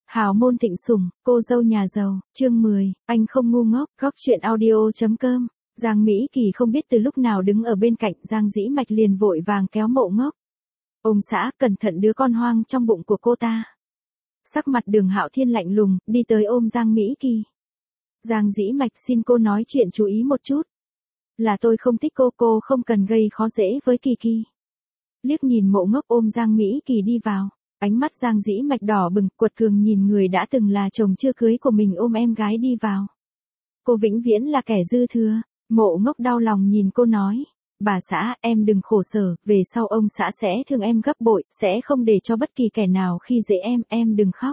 Hào môn thịnh sủng, cô dâu nhà giàu, chương 10, anh không ngu ngốc, góc chuyện audio.com. Giang Mỹ Kỳ không biết từ lúc nào đứng ở bên cạnh Giang Dĩ Mạch liền vội vàng kéo Mộ Ngốc. Ông xã, cẩn thận đứa con hoang trong bụng của cô ta. Sắc mặt Đường Hạo Thiên lạnh lùng, đi tới ôm Giang Mỹ Kỳ. Giang Dĩ Mạch xin cô nói chuyện chú ý một chút. Là tôi không thích cô không cần gây khó dễ với Kỳ Kỳ. Liếc nhìn Mộ Ngốc ôm Giang Mỹ Kỳ đi vào. Ánh mắt Giang Dĩ Mạch đỏ bừng, quật cường nhìn người đã từng là chồng chưa cưới của mình ôm em gái đi vào. Cô vĩnh viễn là kẻ dư thừa. Mộ Ngốc đau lòng nhìn cô nói. Bà xã, em đừng khổ sở, về sau ông xã sẽ thương em gấp bội, sẽ không để cho bất kỳ kẻ nào khi dễ em đừng khóc.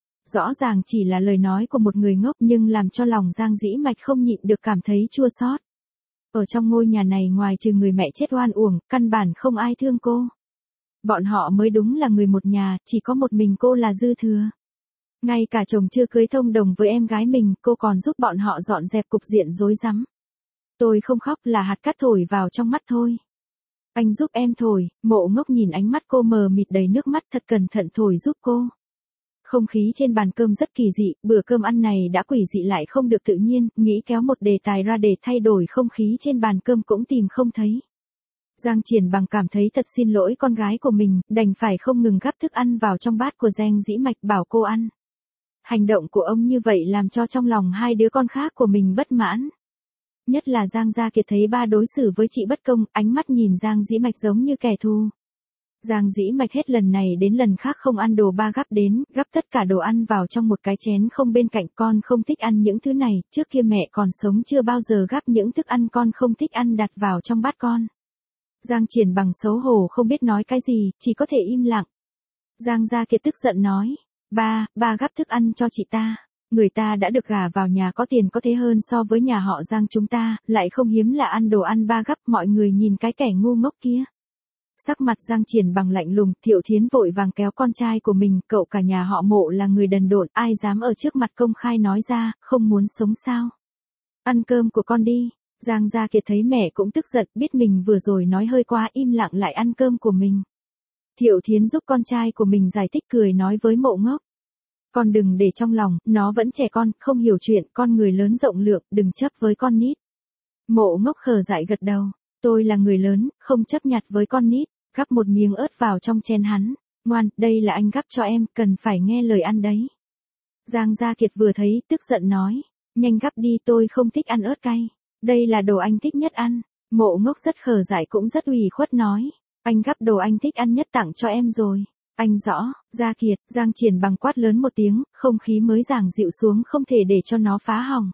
Rõ ràng chỉ là lời nói của một người ngốc nhưng làm cho lòng Giang Dĩ Mạch không nhịn được cảm thấy chua xót. Ở trong ngôi nhà này ngoài trừ người mẹ chết oan uổng, căn bản không ai thương cô. Bọn họ mới đúng là người một nhà, chỉ có một mình cô là dư thừa. Ngay cả chồng chưa cưới thông đồng với em gái mình, cô còn giúp bọn họ dọn dẹp cục diện rối rắm. Tôi không khóc là hạt cát thổi vào trong mắt thôi. Anh giúp em thổi. Mộ Ngốc nhìn ánh mắt cô mờ mịt đầy nước mắt, thật cẩn thận thổi giúp cô. Không khí trên bàn cơm rất kỳ dị, bữa cơm ăn này đã quỷ dị lại không được tự nhiên, nghĩ kéo một đề tài ra để thay đổi không khí trên bàn cơm cũng tìm không thấy. Giang Triển Bằng cảm thấy thật xin lỗi con gái của mình, đành phải không ngừng gắp thức ăn vào trong bát của Giang Dĩ Mạch bảo cô ăn. Hành động của ông như vậy làm cho trong lòng hai đứa con khác của mình bất mãn. Nhất là Giang Gia Kiệt thấy ba đối xử với chị bất công, ánh mắt nhìn Giang Dĩ Mạch giống như kẻ thù. Giang Dĩ Mạch hết lần này đến lần khác không ăn đồ ba gắp đến, gắp tất cả đồ ăn vào trong một cái chén không bên cạnh. Con không thích ăn những thứ này, trước kia mẹ còn sống chưa bao giờ gắp những thức ăn con không thích ăn đặt vào trong bát con. Giang Triển Bằng xấu hổ không biết nói cái gì, chỉ có thể im lặng. Giang Gia Kiệt tức giận nói, ba gắp thức ăn cho chị ta. Người ta đã được gả vào nhà có tiền có thế hơn so với nhà họ Giang chúng ta, lại không hiếm là ăn đồ ăn ba gắp, mọi người nhìn cái kẻ ngu ngốc kia. Sắc mặt Giang Triển Bằng lạnh lùng, Thiệu Thiến vội vàng kéo con trai của mình, cậu cả nhà họ Mộ là người đần độn, ai dám ở trước mặt công khai nói ra, không muốn sống sao. Ăn cơm của con đi. Giang Gia Kiệt thấy mẹ cũng tức giận, biết mình vừa rồi nói hơi quá, im lặng lại ăn cơm của mình. Thiệu Thiến giúp con trai của mình giải thích cười nói với Mộ Ngốc. Con đừng để trong lòng, nó vẫn trẻ con, không hiểu chuyện, con người lớn rộng lượng, đừng chấp với con nít. Mộ Ngốc khờ dại gật đầu, tôi là người lớn, không chấp nhặt với con nít, gắp một miếng ớt vào trong chén hắn. Ngoan, đây là anh gắp cho em, cần phải nghe lời ăn đấy. Giang Gia Kiệt vừa thấy, tức giận nói, nhanh gắp đi, tôi không thích ăn ớt cay. Đây là đồ anh thích nhất ăn. Mộ Ngốc rất khờ dại cũng rất ủy khuất nói, anh gắp đồ anh thích ăn nhất tặng cho em rồi. Anh rõ. Gia Kiệt. Giang Triển Bằng quát lớn một tiếng, không khí mới giảng dịu xuống, không thể để cho nó phá hỏng.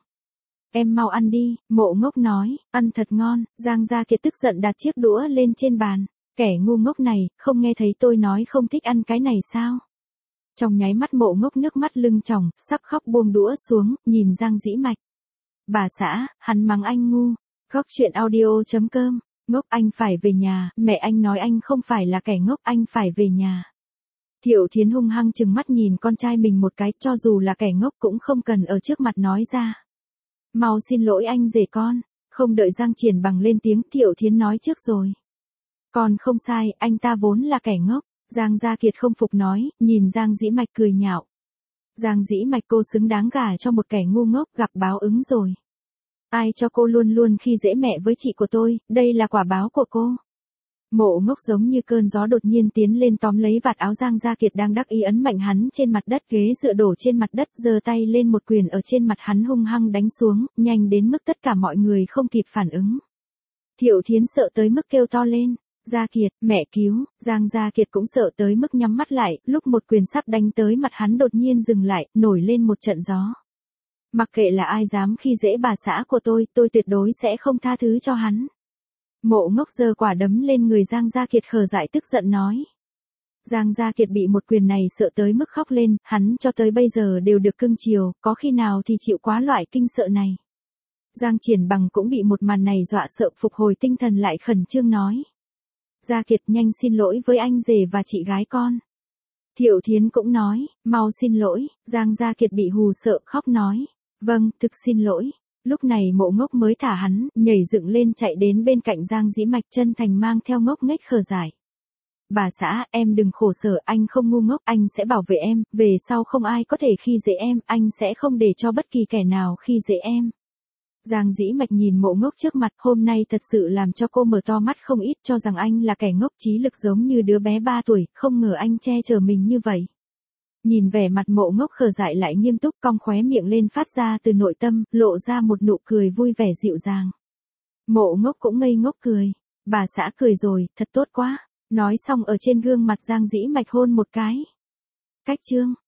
Em mau ăn đi. Mộ Ngốc nói, ăn thật ngon. Giang Gia Kiệt tức giận đặt chiếc đũa lên trên bàn. Kẻ ngu ngốc này, không nghe thấy tôi nói không thích ăn cái này sao? Trong nháy mắt Mộ Ngốc nước mắt lưng tròng, sắp khóc buông đũa xuống, nhìn Giang Dĩ Mạch. Bà xã, hắn mắng anh ngu. Góc chuyện audio.com. Ngốc, anh phải về nhà. Mẹ anh nói anh không phải là kẻ ngốc, anh phải về nhà. Thiệu Thiến hung hăng chừng mắt nhìn con trai mình một cái, cho dù là kẻ ngốc cũng không cần ở trước mặt nói ra. Mau xin lỗi anh rể con. Không đợi Giang Triển Bằng lên tiếng, Thiệu Thiến nói trước rồi. Con không sai, anh ta vốn là kẻ ngốc. Giang Gia Kiệt không phục nói, nhìn Giang Dĩ Mạch cười nhạo. Giang Dĩ Mạch, cô xứng đáng gả cho một kẻ ngu ngốc, gặp báo ứng rồi. Ai cho cô luôn luôn khi dễ mẹ với chị của tôi, đây là quả báo của cô. Mộ Ngốc giống như cơn gió đột nhiên tiến lên tóm lấy vạt áo Giang Gia Kiệt đang đắc ý ấn mạnh hắn trên mặt đất, ghế dựa đổ trên mặt đất, giơ tay lên một quyền ở trên mặt hắn hung hăng đánh xuống, nhanh đến mức tất cả mọi người không kịp phản ứng. Thiệu Thiến sợ tới mức kêu to lên, Gia Kiệt, mẹ cứu. Giang Gia Kiệt cũng sợ tới mức nhắm mắt lại, lúc một quyền sắp đánh tới mặt hắn đột nhiên dừng lại, nổi lên một trận gió. Mặc kệ là ai dám khi dễ bà xã của tôi tuyệt đối sẽ không tha thứ cho hắn. Mộ Ngốc giơ quả đấm lên người Giang Gia Kiệt khờ dại tức giận nói. Giang Gia Kiệt bị một quyền này sợ tới mức khóc lên, hắn cho tới bây giờ đều được cưng chiều, có khi nào thì chịu quá loại kinh sợ này. Giang Triển Bằng cũng bị một màn này dọa sợ, phục hồi tinh thần lại khẩn trương nói. Gia Kiệt, nhanh xin lỗi với anh rể và chị gái con. Thiệu Thiến cũng nói, mau xin lỗi. Giang Gia Kiệt bị hù sợ khóc nói. Vâng, thực xin lỗi. Lúc này Mộ Ngốc mới thả hắn, nhảy dựng lên chạy đến bên cạnh Giang Dĩ Mạch, chân thành mang theo ngốc nghếch khờ dại. Bà xã, em đừng khổ sở, anh không ngu ngốc, anh sẽ bảo vệ em, về sau không ai có thể khi dễ em, anh sẽ không để cho bất kỳ kẻ nào khi dễ em. Giang Dĩ Mạch nhìn Mộ Ngốc trước mặt, hôm nay thật sự làm cho cô mở to mắt không ít, cho rằng anh là kẻ ngốc trí lực giống như đứa bé 3 tuổi, không ngờ anh che chở mình như vậy. Nhìn vẻ mặt Mộ Ngốc khờ dại lại nghiêm túc, cong khóe miệng lên phát ra từ nội tâm, lộ ra một nụ cười vui vẻ dịu dàng. Mộ Ngốc cũng ngây ngốc cười. Bà xã cười rồi, thật tốt quá. Nói xong ở trên gương mặt Giang Dĩ Mạch hôn một cái. Cách chương